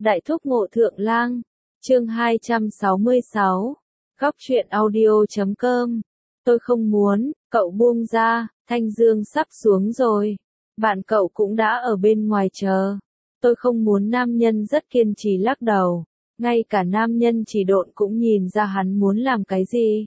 Đại thúc Ngộ Thượng Lang, chương 266, góc truyện audio.com. Tôi không muốn, cậu buông ra, Thanh Dương sắp xuống rồi. Bạn cậu cũng đã ở bên ngoài chờ. Tôi không muốn. Nam nhân rất kiên trì lắc đầu. Ngay cả nam nhân chỉ độn cũng nhìn ra hắn muốn làm cái gì.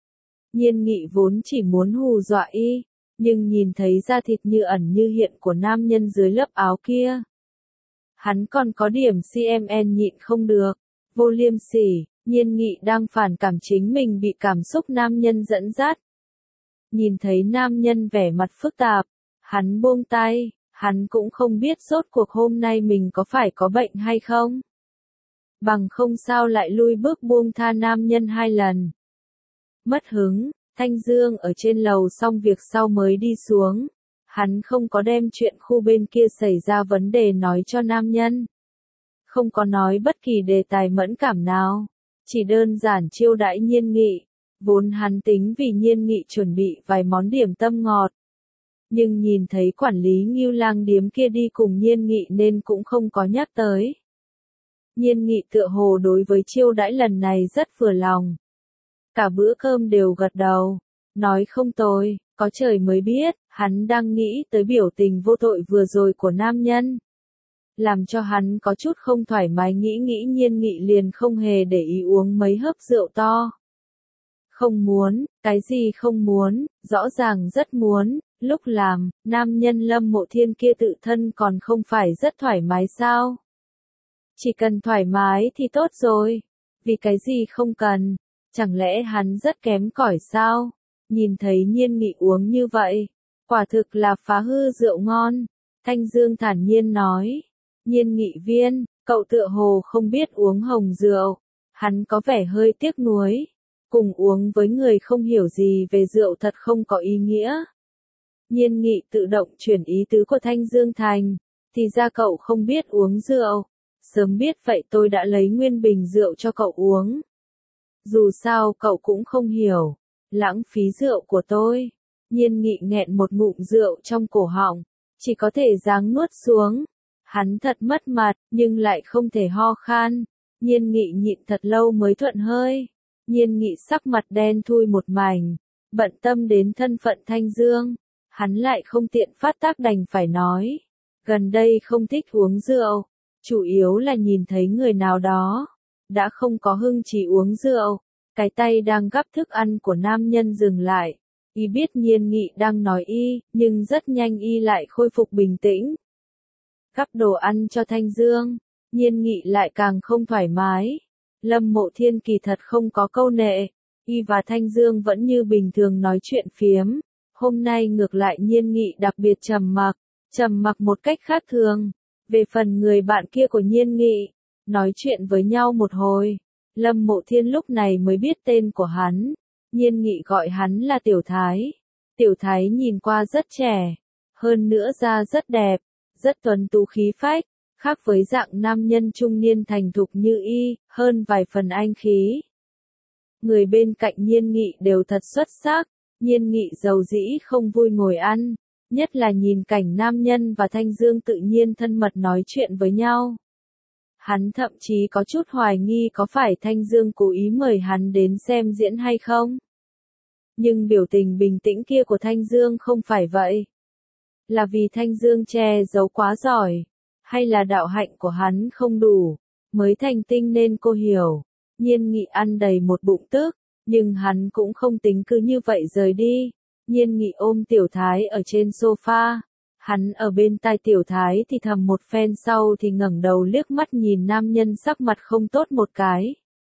Nhiên Nghị vốn chỉ muốn hù dọa y, nhưng nhìn thấy da thịt như ẩn như hiện của nam nhân dưới lớp áo kia. Hắn còn có điểm CMN nhịn không được. Vô liêm sỉ, Nhiên Nghị đang phản cảm chính mình bị cảm xúc nam nhân dẫn dắt. Nhìn thấy nam nhân vẻ mặt phức tạp, hắn buông tay, hắn cũng không biết rốt cuộc hôm nay mình có phải có bệnh hay không. Bằng không sao lại lui bước buông tha nam nhân 2 lần. Mất hứng, Thanh Dương ở trên lầu xong việc sau mới đi xuống. Hắn không có đem chuyện khu bên kia xảy ra vấn đề nói cho nam nhân. Không có nói bất kỳ đề tài mẫn cảm nào. Chỉ đơn giản chiêu đãi Nhiên Nghị. Vốn hắn tính vì Nhiên Nghị chuẩn bị vài món điểm tâm ngọt. Nhưng nhìn thấy quản lý Ngưu Lang điếm kia đi cùng Nhiên Nghị nên cũng không có nhắc tới. Nhiên Nghị tựa hồ đối với chiêu đãi lần này rất vừa lòng. Cả bữa cơm đều gật đầu. Nói không tồi, có trời mới biết, hắn đang nghĩ tới biểu tình vô tội vừa rồi của nam nhân. Làm cho hắn có chút không thoải mái nghĩ Nhiên Nghị liền không hề để ý uống mấy hớp rượu to. Không muốn, cái gì không muốn, rõ ràng rất muốn, lúc làm, nam nhân Lâm Mộ Thiên kia tự thân còn không phải rất thoải mái sao? Chỉ cần thoải mái thì tốt rồi, vì cái gì không cần, chẳng lẽ hắn rất kém cỏi sao? Nhìn thấy Nhiên Nghị uống như vậy, quả thực là phá hư rượu ngon. Thanh Dương thản nhiên nói, Nhiên Nghị viên, cậu tựa hồ không biết uống hồng rượu. Hắn có vẻ hơi tiếc nuối. Cùng uống với người không hiểu gì về rượu thật không có ý nghĩa. Nhiên Nghị tự động chuyển ý tứ của Thanh Dương thành, thì ra cậu không biết uống rượu. Sớm biết vậy tôi đã lấy nguyên bình rượu cho cậu uống. Dù sao cậu cũng không hiểu. Lãng phí rượu của tôi. Nhiên Nghị nghẹn một ngụm rượu trong cổ họng, chỉ có thể giáng nuốt xuống. Hắn thật mất mặt, nhưng lại không thể ho khan. Nhiên Nghị nhịn thật lâu mới thuận hơi. Nhiên Nghị sắc mặt đen thui một mảnh, bận tâm đến thân phận Thanh Dương. Hắn lại không tiện phát tác đành phải nói. Gần đây không thích uống rượu, chủ yếu là nhìn thấy người nào đó đã không có hưng trí uống rượu. Cái tay đang gắp thức ăn của nam nhân dừng lại. Y biết Nhiên Nghị đang nói y, nhưng rất nhanh y lại khôi phục bình tĩnh. Gắp đồ ăn cho Thanh Dương, Nhiên Nghị lại càng không thoải mái. Lâm Mộ Thiên kỳ thật không có câu nệ, y và Thanh Dương vẫn như bình thường nói chuyện phiếm. Hôm nay ngược lại Nhiên Nghị đặc biệt trầm mặc một cách khác thường. Về phần người bạn kia của Nhiên Nghị, nói chuyện với nhau một hồi. Lâm Mộ Thiên lúc này mới biết tên của hắn. Nhiên Nghị gọi hắn là Tiểu Thái. Tiểu Thái nhìn qua rất trẻ, hơn nữa da rất đẹp, rất tuấn tú khí phách, khác với dạng nam nhân trung niên thành thục như y, hơn vài phần anh khí. Người bên cạnh Nhiên Nghị đều thật xuất sắc. Nhiên Nghị dầu dĩ không vui ngồi ăn, nhất là nhìn cảnh nam nhân và Thanh Dương tự nhiên thân mật nói chuyện với nhau. Hắn thậm chí có chút hoài nghi có phải Thanh Dương cố ý mời hắn đến xem diễn hay không. Nhưng biểu tình bình tĩnh kia của Thanh Dương không phải vậy. Là vì Thanh Dương che giấu quá giỏi, hay là đạo hạnh của hắn không đủ, mới thành tinh nên cô hiểu. Nhiên Nghị ăn đầy một bụng tức, nhưng hắn cũng không tính cứ như vậy rời đi. Nhiên Nghị ôm Tiểu Thái ở trên sofa. Hắn ở bên tai Tiểu Thái thì thầm một phen sau thì ngẩng đầu liếc mắt nhìn nam nhân sắc mặt không tốt một cái.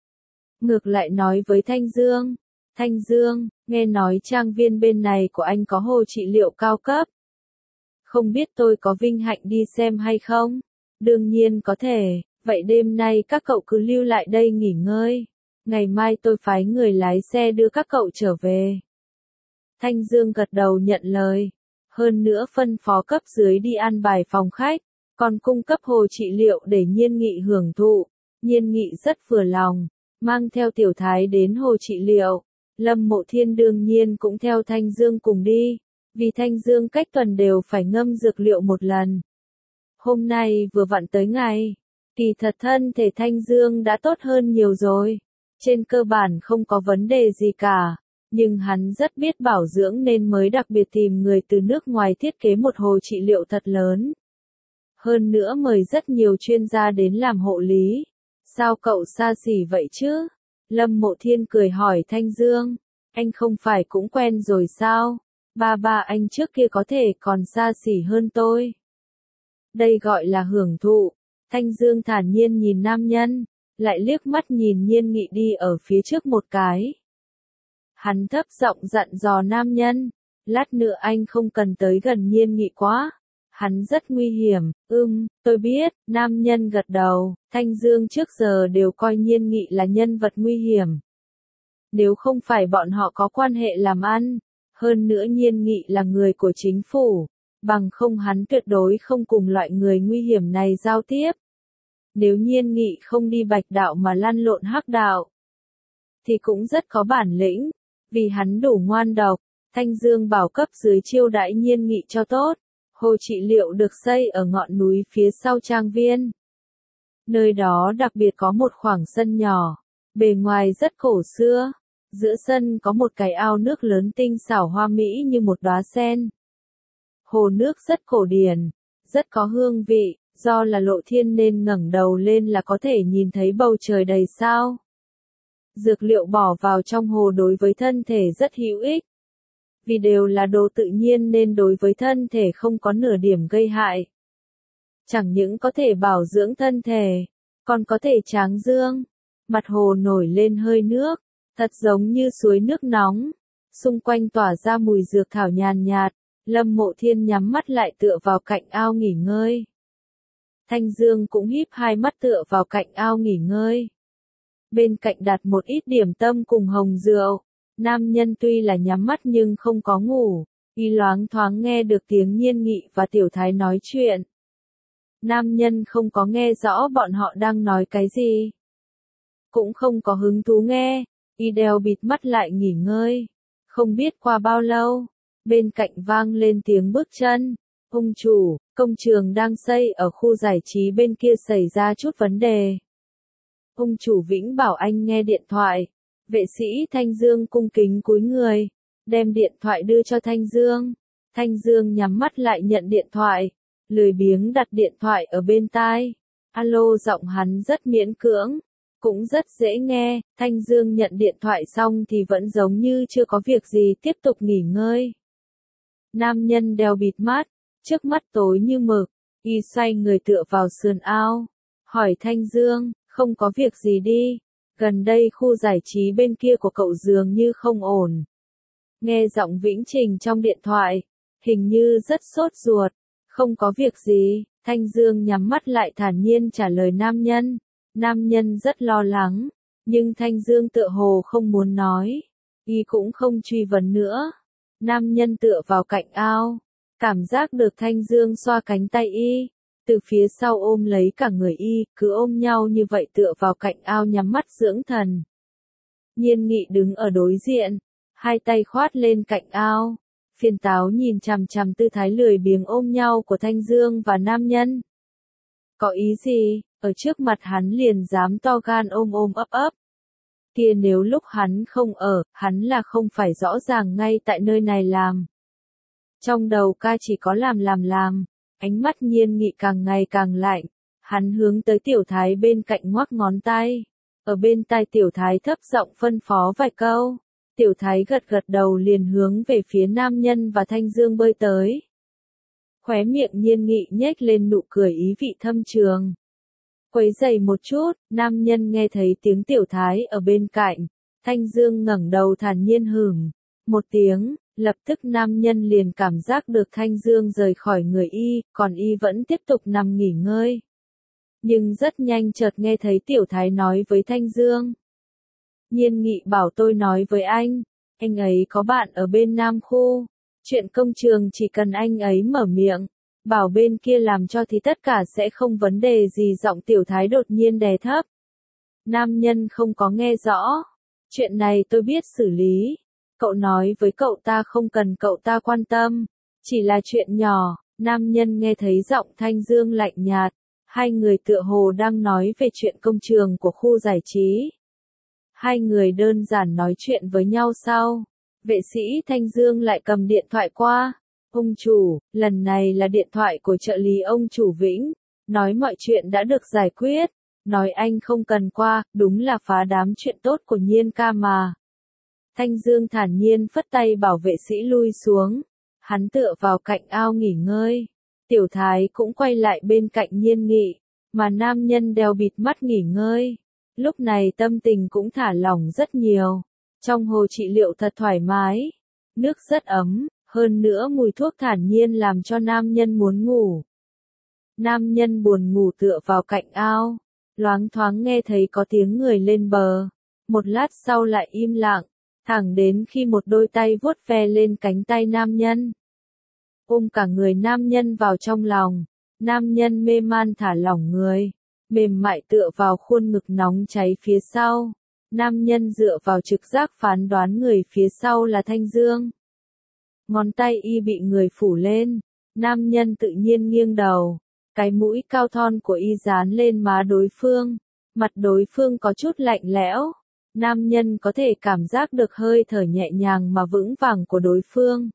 Ngược lại nói với Thanh Dương. Thanh Dương, nghe nói trang viên bên này của anh có hồ trị liệu cao cấp. Không biết tôi có vinh hạnh đi xem hay không? Đương nhiên có thể, vậy đêm nay các cậu cứ lưu lại đây nghỉ ngơi. Ngày mai tôi phái người lái xe đưa các cậu trở về. Thanh Dương gật đầu nhận lời. Hơn nữa phân phó cấp dưới đi an bài phòng khách, còn cung cấp hồ trị liệu để Nhiên Nghị hưởng thụ. Nhiên Nghị rất vừa lòng, mang theo Tiểu Thái đến hồ trị liệu. Lâm Mộ Thiên đương nhiên cũng theo Thanh Dương cùng đi, vì Thanh Dương cách tuần đều phải ngâm dược liệu một lần. Hôm nay vừa vặn tới ngày, Kỳ thật thân thể Thanh Dương đã tốt hơn nhiều rồi. Trên cơ bản không có vấn đề gì cả. Nhưng hắn rất biết bảo dưỡng nên mới đặc biệt tìm người từ nước ngoài thiết kế một hồ trị liệu thật lớn. Hơn nữa mời rất nhiều chuyên gia đến làm hộ lý. Sao cậu xa xỉ vậy chứ? Lâm Mộ Thiên cười hỏi Thanh Dương. Anh không phải cũng quen rồi sao? Ba anh trước kia có thể còn xa xỉ hơn tôi. Đây gọi là hưởng thụ. Thanh Dương thản nhiên nhìn nam nhân, lại liếc mắt nhìn Nhiên Nghị đi ở phía trước một cái. Hắn thấp giọng dặn dò nam nhân, lát nữa anh không cần tới gần Nhiên Nghị quá. Hắn rất nguy hiểm, tôi biết, nam nhân gật đầu, Thanh Dương trước giờ đều coi Nhiên Nghị là nhân vật nguy hiểm. Nếu không phải bọn họ có quan hệ làm ăn, hơn nữa Nhiên Nghị là người của chính phủ, bằng không hắn tuyệt đối không cùng loại người nguy hiểm này giao tiếp. Nếu Nhiên Nghị không đi bạch đạo mà lăn lộn hắc đạo, thì cũng rất có bản lĩnh, vì hắn đủ ngoan độc. Thanh Dương bảo cấp dưới chiêu đãi Nhiên Nghị cho tốt. Hồ trị liệu được xây ở ngọn núi phía sau trang viên. Nơi đó đặc biệt có một khoảng sân nhỏ, bề ngoài rất cổ xưa. Giữa sân có một cái ao nước lớn tinh xảo hoa mỹ như một đóa sen. Hồ nước rất cổ điển, rất có hương vị, do là lộ thiên nên ngẩng đầu lên là có thể nhìn thấy bầu trời đầy sao. Dược liệu bỏ vào trong hồ đối với thân thể rất hữu ích. Vì đều là đồ tự nhiên nên đối với thân thể không có nửa điểm gây hại. Chẳng những có thể bảo dưỡng thân thể, còn có thể tráng dương. Mặt hồ nổi lên hơi nước, thật giống như suối nước nóng. Xung quanh tỏa ra mùi dược thảo nhàn nhạt, Lâm Mộ Thiên nhắm mắt lại tựa vào cạnh ao nghỉ ngơi. Thanh Dương cũng híp hai mắt tựa vào cạnh ao nghỉ ngơi. Bên cạnh đặt một ít điểm tâm cùng hồng rượu. Nam nhân tuy là nhắm mắt nhưng không có ngủ, y loáng thoáng nghe được tiếng Nhiên Nghị và Tiểu Thái nói chuyện. Nam nhân không có nghe rõ bọn họ đang nói cái gì. Cũng không có hứng thú nghe, y đeo bịt mắt lại nghỉ ngơi. Không biết qua bao lâu, bên cạnh vang lên tiếng bước chân. Ông chủ, công trường đang xây ở khu giải trí bên kia xảy ra chút vấn đề. Ông chủ Vĩnh bảo anh nghe điện thoại. Vệ sĩ Thanh Dương cung kính cúi người, đem điện thoại đưa cho Thanh Dương. Thanh Dương nhắm mắt lại nhận điện thoại, lười biếng đặt điện thoại ở bên tai. Alo, giọng hắn rất miễn cưỡng, cũng rất dễ nghe. Thanh Dương nhận điện thoại xong thì vẫn giống như chưa có việc gì, tiếp tục nghỉ ngơi. Nam nhân đeo bịt mắt, trước mắt tối như mực, y xoay người tựa vào sườn ao, hỏi Thanh Dương, không có việc gì đi. Gần đây khu giải trí bên kia của cậu dường như không ổn. Nghe giọng Vĩnh Trình trong điện thoại, hình như rất sốt ruột. Không có việc gì, Thanh Dương nhắm mắt lại thản nhiên trả lời nam nhân. Nam nhân rất lo lắng, nhưng Thanh Dương tựa hồ không muốn nói. Y cũng không truy vấn nữa. Nam nhân tựa vào cạnh ao, cảm giác được Thanh Dương xoa cánh tay y. Từ phía sau ôm lấy cả người y, cứ ôm nhau như vậy tựa vào cạnh ao nhắm mắt dưỡng thần. Nhiên Nghị đứng ở đối diện, hai tay khoát lên cạnh ao, phiền táo nhìn chằm chằm tư thái lười biếng ôm nhau của Thanh Dương và nam nhân. Có ý gì, ở trước mặt hắn liền dám to gan ôm ôm ấp ấp. Kia nếu lúc hắn không ở, hắn là không phải rõ ràng ngay tại nơi này làm. Trong đầu ca chỉ có làm. Ánh mắt Nhiên Nghị càng ngày càng lạnh, hắn hướng tới Tiểu Thái bên cạnh ngoắc ngón tay. Ở bên tai Tiểu Thái thấp giọng phân phó vài câu. Tiểu Thái gật gật đầu liền hướng về phía nam nhân và Thanh Dương bơi tới. Khóe miệng Nhiên Nghị nhếch lên nụ cười ý vị thâm trường. Quấy giày một chút, nam nhân nghe thấy tiếng Tiểu Thái ở bên cạnh. Thanh Dương ngẩng đầu thản nhiên hửm một tiếng. Lập tức nam nhân liền cảm giác được Thanh Dương rời khỏi người y, còn y vẫn tiếp tục nằm nghỉ ngơi. Nhưng rất nhanh chợt nghe thấy Tiểu Thái nói với Thanh Dương. Nhiên Nghị bảo tôi nói với anh ấy có bạn ở bên Nam Khu. Chuyện công trường chỉ cần anh ấy mở miệng, bảo bên kia làm cho thì tất cả sẽ không vấn đề gì. Giọng Tiểu Thái đột nhiên đè thấp. Nam nhân không có nghe rõ. Chuyện này tôi biết xử lý. Cậu nói với cậu ta không cần cậu ta quan tâm, chỉ là chuyện nhỏ. Nam nhân nghe thấy giọng Thanh Dương lạnh nhạt, Hai người tựa hồ đang nói về chuyện công trường của khu giải trí. Hai người đơn giản nói chuyện với nhau sau. Vệ sĩ Thanh Dương lại cầm điện thoại qua. Ông chủ, lần này là điện thoại của trợ lý ông chủ Vĩnh. Nói mọi chuyện đã được giải quyết. Nói anh không cần qua, đúng là phá đám chuyện tốt của Nhiên ca mà. Thanh Dương thản nhiên phất tay bảo vệ sĩ lui xuống. Hắn tựa vào cạnh ao nghỉ ngơi. Tiểu Thái cũng quay lại bên cạnh Nhiên Nghị, mà nam nhân đeo bịt mắt nghỉ ngơi. Lúc này tâm tình cũng thả lỏng rất nhiều. Trong hồ trị liệu thật thoải mái. Nước rất ấm, hơn nữa mùi thuốc thản nhiên làm cho nam nhân muốn ngủ. Nam nhân buồn ngủ tựa vào cạnh ao. Loáng thoáng nghe thấy có tiếng người lên bờ. Một lát sau lại im lặng. Thẳng đến khi một đôi tay vuốt ve lên cánh tay nam nhân. Ôm cả người nam nhân vào trong lòng. Nam nhân mê man thả lỏng người. Mềm mại tựa vào khuôn ngực nóng cháy phía sau. Nam nhân dựa vào trực giác phán đoán người phía sau là Thanh Dương. Ngón tay y bị người phủ lên. Nam nhân tự nhiên nghiêng đầu. Cái mũi cao thon của y dán lên má đối phương. Mặt đối phương có chút lạnh lẽo. Nam nhân có thể cảm giác được hơi thở nhẹ nhàng mà vững vàng của đối phương.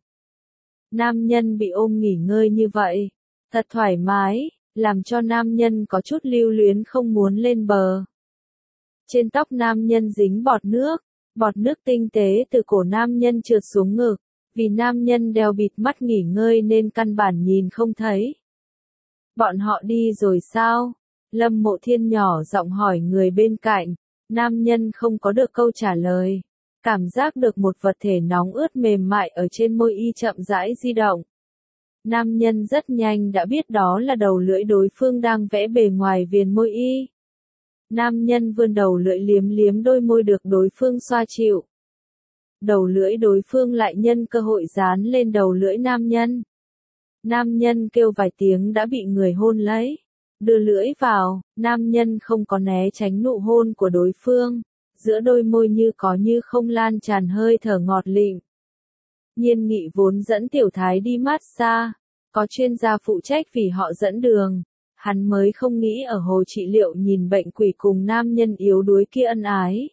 Nam nhân bị ôm nghỉ ngơi như vậy. Thật thoải mái, làm cho nam nhân có chút lưu luyến không muốn lên bờ. Trên tóc nam nhân dính bọt nước tinh tế từ cổ nam nhân trượt xuống ngực. Vì nam nhân đeo bịt mắt nghỉ ngơi nên căn bản nhìn không thấy. Bọn họ đi rồi sao? Lâm Mộ Thiên nhỏ giọng hỏi người bên cạnh. Nam nhân không có được câu trả lời. Cảm giác được một vật thể nóng ướt mềm mại ở trên môi y chậm rãi di động. Nam nhân rất nhanh đã biết đó là đầu lưỡi đối phương đang vẽ bề ngoài viền môi y. Nam nhân vươn đầu lưỡi liếm liếm đôi môi được đối phương xoa chịu. Đầu lưỡi đối phương lại nhân cơ hội dán lên đầu lưỡi nam nhân. Nam nhân kêu vài tiếng đã bị người hôn lấy. Đưa lưỡi vào, nam nhân không có né tránh nụ hôn của đối phương. Giữa đôi môi như có như không lan tràn hơi thở ngọt lịm. Nhiên Nghị vốn dẫn Tiểu Thái đi massage. Có chuyên gia phụ trách vì họ dẫn đường. Hắn mới không nghĩ ở hồ trị liệu nhìn bệnh quỷ cùng nam nhân yếu đuối kia ân ái.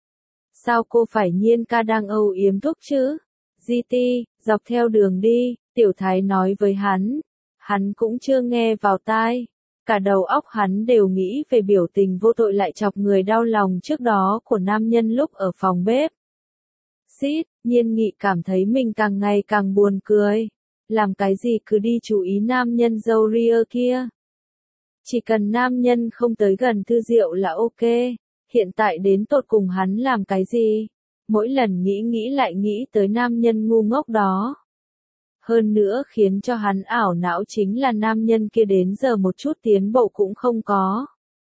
Sao cô phải Nhiên ca đang âu yếm thúc chứ? GT, dọc theo đường đi, Tiểu Thái nói với hắn. Hắn cũng chưa nghe vào tai. Cả đầu óc hắn đều nghĩ về biểu tình vô tội lại chọc người đau lòng trước đó của nam nhân lúc ở phòng bếp. Xít, Nhiên Nghị cảm thấy mình càng ngày càng buồn cười. Làm cái gì cứ đi chú ý nam nhân râu ria kia. Chỉ cần nam nhân không tới gần Thư Diệu là ok. Hiện tại đến tột cùng hắn làm cái gì? Mỗi lần nghĩ lại nghĩ tới nam nhân ngu ngốc đó. Hơn nữa khiến cho hắn ảo não chính là nam nhân kia đến giờ một chút tiến bộ cũng không có.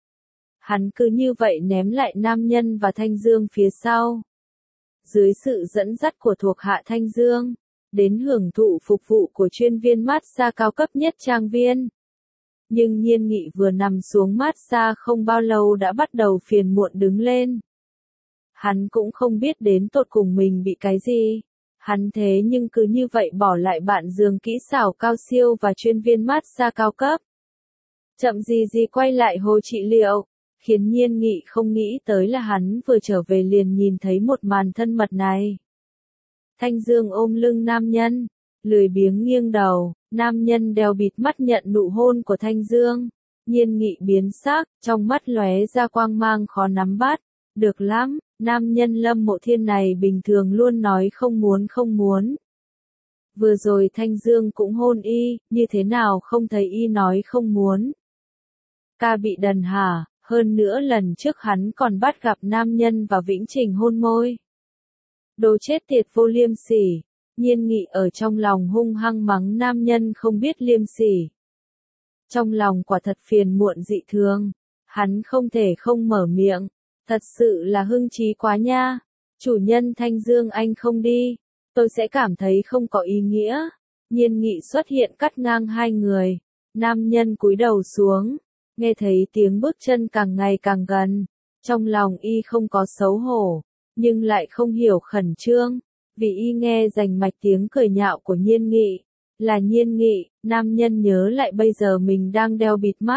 Hắn cứ như vậy ném lại nam nhân và Thanh Dương phía sau. Dưới sự dẫn dắt của thuộc hạ Thanh Dương, đến hưởng thụ phục vụ của chuyên viên massage cao cấp nhất trang viên. Nhưng Nhiên Nghị vừa nằm xuống massage không bao lâu đã bắt đầu phiền muộn đứng lên. Hắn cũng không biết đến tột cùng mình bị cái gì. Hắn thế nhưng cứ như vậy bỏ lại bạn giường kỹ xảo cao siêu và chuyên viên massage cao cấp. Chậm gì quay lại hồ trị liệu, khiến Nhiên Nghị không nghĩ tới là hắn vừa trở về liền nhìn thấy một màn thân mật này. Thanh Dương ôm lưng nam nhân, lười biếng nghiêng đầu, nam nhân đeo bịt mắt nhận nụ hôn của Thanh Dương. Nhiên Nghị biến sắc, trong mắt lóe ra quang mang khó nắm bắt. Được lắm, nam nhân Lâm Mộ Thiên này bình thường luôn nói không muốn. Vừa rồi Thanh Dương cũng hôn y, như thế nào không thấy y nói không muốn. Ca bị đần hả, hơn nữa lần trước hắn còn bắt gặp nam nhân và Vĩnh Trình hôn môi. Đồ chết tiệt vô liêm sỉ. Nhiên Nghị ở trong lòng hung hăng mắng nam nhân không biết liêm sỉ. Trong lòng quả thật phiền muộn dị thường. Hắn không thể không mở miệng. Thật sự là hưng trí quá nha. Chủ nhân Thanh Dương anh không đi. Tôi sẽ cảm thấy không có ý nghĩa. Nhiên Nghị xuất hiện cắt ngang hai người. Nam nhân cúi đầu xuống. Nghe thấy tiếng bước chân càng ngày càng gần. Trong lòng y không có xấu hổ. Nhưng lại không hiểu khẩn trương. Vì y nghe rành mạch tiếng cười nhạo của Nhiên Nghị. Là Nhiên Nghị, nam nhân nhớ lại bây giờ mình đang đeo bịt mắt.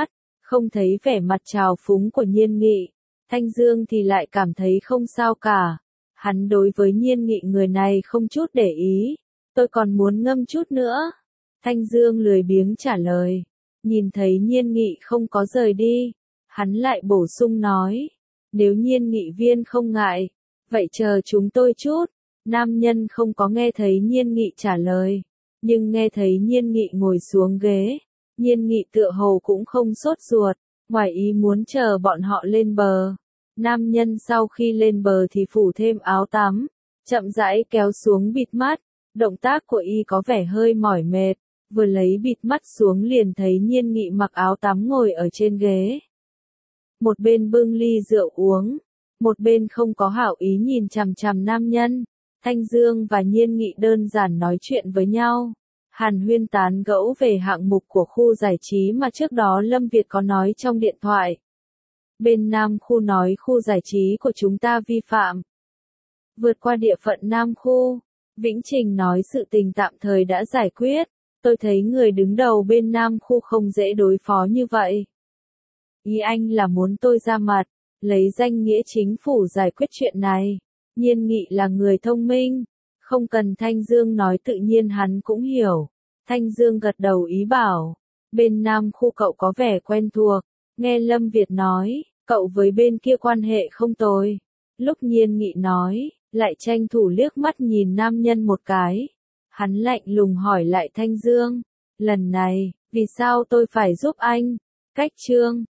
Không thấy vẻ mặt trào phúng của Nhiên Nghị, Thanh Dương thì lại cảm thấy không sao cả. Hắn đối với Nhiên Nghị người này không chút để ý. Tôi còn muốn ngâm chút nữa. Thanh Dương lười biếng trả lời. Nhìn thấy Nhiên Nghị không có rời đi, hắn lại bổ sung nói. Nếu Nhiên Nghị viên không ngại, vậy chờ chúng tôi chút. Nam nhân không có nghe thấy Nhiên Nghị trả lời, nhưng nghe thấy Nhiên Nghị ngồi xuống ghế. Nhiên Nghị tựa hồ cũng không sốt ruột, ngoài ý muốn chờ bọn họ lên bờ. Nam nhân sau khi lên bờ thì phủ thêm áo tắm, chậm rãi kéo xuống bịt mắt. Động tác của y có vẻ hơi mỏi mệt, vừa lấy bịt mắt xuống liền thấy Nhiên Nghị mặc áo tắm ngồi ở trên ghế. Một bên bưng ly rượu uống, một bên không có hảo ý nhìn chằm chằm nam nhân. Thanh Dương và Nhiên Nghị đơn giản nói chuyện với nhau. Hàn huyên tán gẫu về hạng mục của khu giải trí mà trước đó Lâm Việt có nói trong điện thoại. Bên Nam khu nói khu giải trí của chúng ta vi phạm. Vượt qua địa phận Nam khu, Vĩnh Trình nói sự tình tạm thời đã giải quyết. Tôi thấy người đứng đầu bên Nam khu không dễ đối phó như vậy. Ý anh là muốn tôi ra mặt, lấy danh nghĩa chính phủ giải quyết chuyện này. Nhiên Nghị là người thông minh, không cần Thanh Dương nói tự nhiên hắn cũng hiểu. Thanh Dương gật đầu ý bảo, bên Nam khu cậu có vẻ quen thuộc, nghe Lâm Việt nói, cậu với bên kia quan hệ không tồi. Lúc Nhiên Nghị nói, lại tranh thủ liếc mắt nhìn nam nhân một cái. Hắn lạnh lùng hỏi lại Thanh Dương, lần này, vì sao tôi phải giúp anh? Cách Trương